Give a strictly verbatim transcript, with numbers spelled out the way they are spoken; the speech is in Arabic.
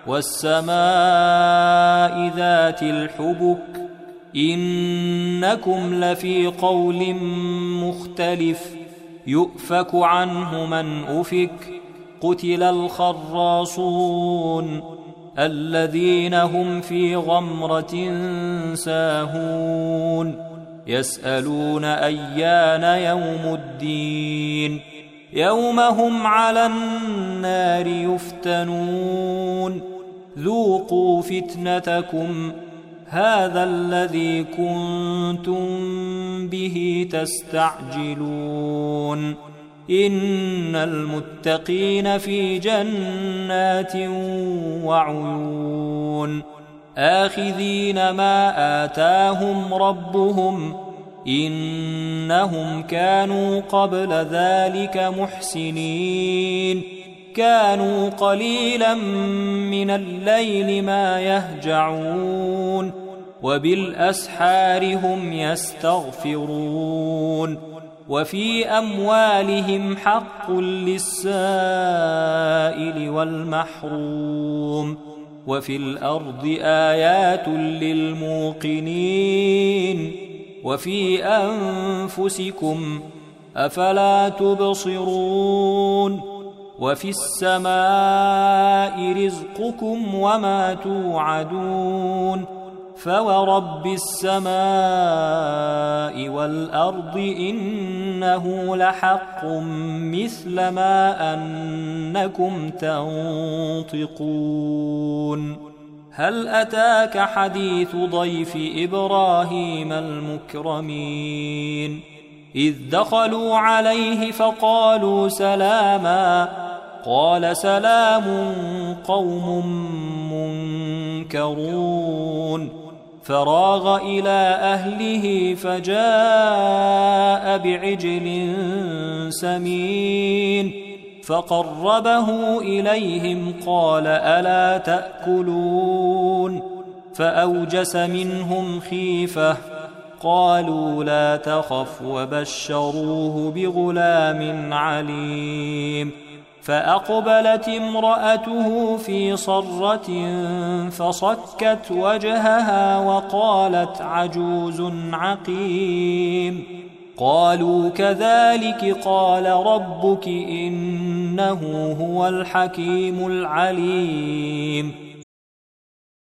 والسماء ذات الحبك إنكم لفي قول مختلف يؤفك عنه من أفك قتل الخراصون الذين هم في غمرة ساهون يسألون أيان يوم الدين يوم هم على النار يفتنون ذوقوا فتنتكم هذا الذي كنتم به تستعجلون إن المتقين في جنات وعيون آخذين ما آتاهم ربهم إنهم كانوا قبل ذلك محسنين كانوا قليلا من الليل ما يهجعون وبالأسحار هم يستغفرون وفي أموالهم حق للسائل والمحروم وفي الأرض آيات للموقنين وفي أنفسكم أفلا تبصرون وفي السماء رزقكم وما توعدون فورب السماء والأرض إنه لحق مثل ما أنكم تنطقون هل أتاك حديث ضيف إبراهيم المكرمين إذ دخلوا عليه فقالوا سلاما قال سلام قوم منكرون فراغ إلى أهله فجاء بعجل سمين فقربه إليهم قال ألا تأكلون فأوجس منهم خيفة قالوا لا تخف وبشروه بغلام عليم فأقبلت امرأته في صرة فصكت وجهها وقالت عجوز عقيم قالوا كذلك قال ربك إنه هو الحكيم العليم